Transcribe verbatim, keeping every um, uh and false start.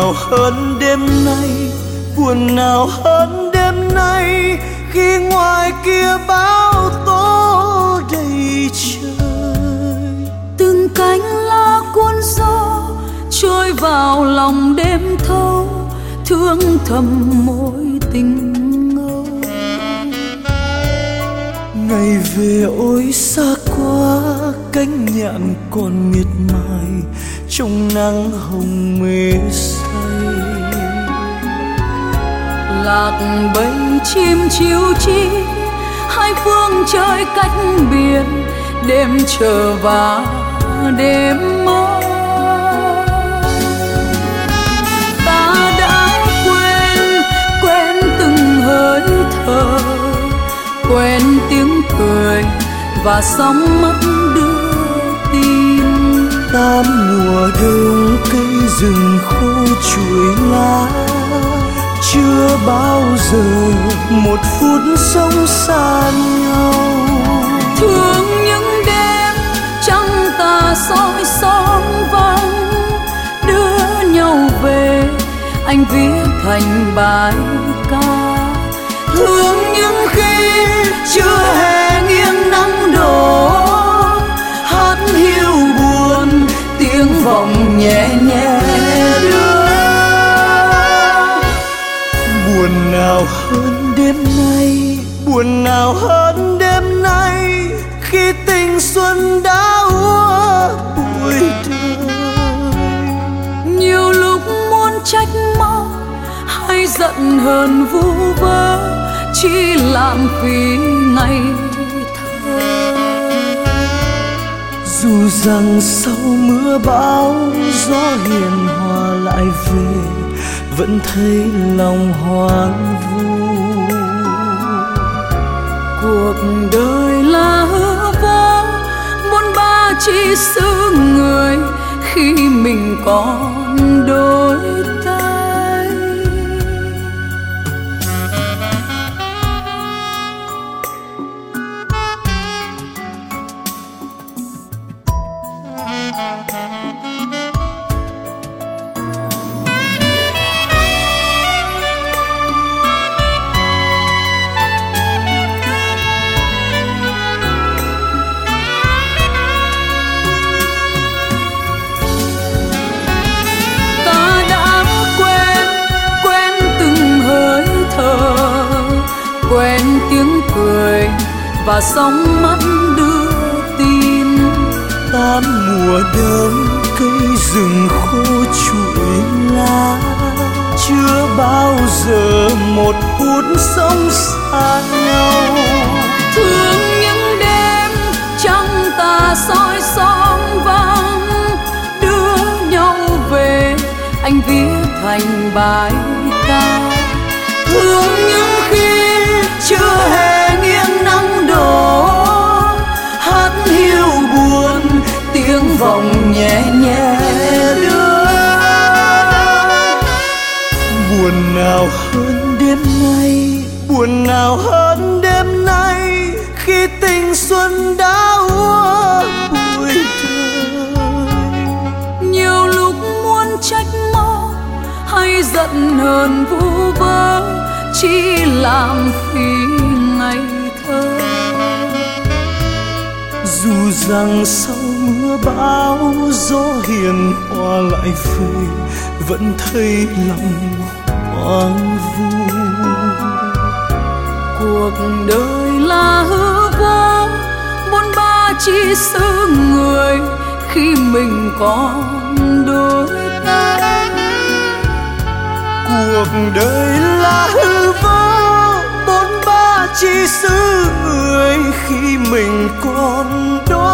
nào hơn đêm nay, buồn nào hơn đêm nay, khi ngoài kia bão tố đầy trời. Từng cánh lá cuốn gió trôi vào lòng đêm thâu, thương thầm mối tình ngâu. Ngày về ôi xa quá, cánh nhạn còn miệt mài trong nắng hồng mê say. Lạc bầy chim chiêu chi, hai phương trời cách biệt, đêm chờ và đêm mơ. Ta đã quên, quên từng hơi thở, quên tiếng cười và sóng mắt đưa tin. Tám mùa đông cây rừng khô chuối lá, chưa bao giờ một phút sống xa nhau. Thương những đêm trăng tà soi son vắng, đưa nhau về anh viết thành bài ca. Thương những khi chưa hè nghiêng nắng đổ, hát hiu buồn tiếng vọng nhẹ nhẹ đưa. Buồn nào hơn đêm nay, buồn nào hơn đêm nay, khi tình xuân đã úa bụi đời. Nhiều lúc muốn trách móc hay giận hờn vu vơ, chỉ lãng phí ngày thơ. Dù rằng sau mưa bão gió hiền hòa lại về, vẫn thấy lòng hoang vu. Cuộc đời là hư vô, muốn ba chỉ xứ người khi mình còn đôi tay. Quên tiếng cười và sóng mắt đưa tin. Tám mùa đông cây rừng khô chuỗi lá, chưa bao giờ một phút sống xa nhau. Thương những đêm trăng tà soi son vắng, đưa nhau về anh viết thành bài ca. Thương những khi chưa hè nghiêng nắng đổ, hát hiu buồn tiếng vọng nhẹ nhẹ đưa. Buồn nào hơn đêm nay, buồn nào hơn đêm nay, khi tình xuân đã úa bụi đời. Nhiều lúc muốn trách móc hay giận hờn vu vơ, chỉ lãng phí ngày thơ. Dù rằng sau mưa bão gió hiền hòa lại về, vẫn thấy lòng hoang vu. Cuộc đời là hư vô, muốn ba chỉ xứ người khi mình còn đôi tay. Cuộc đời là hư vô, bốn ba chỉ xứ người khi mình còn đôi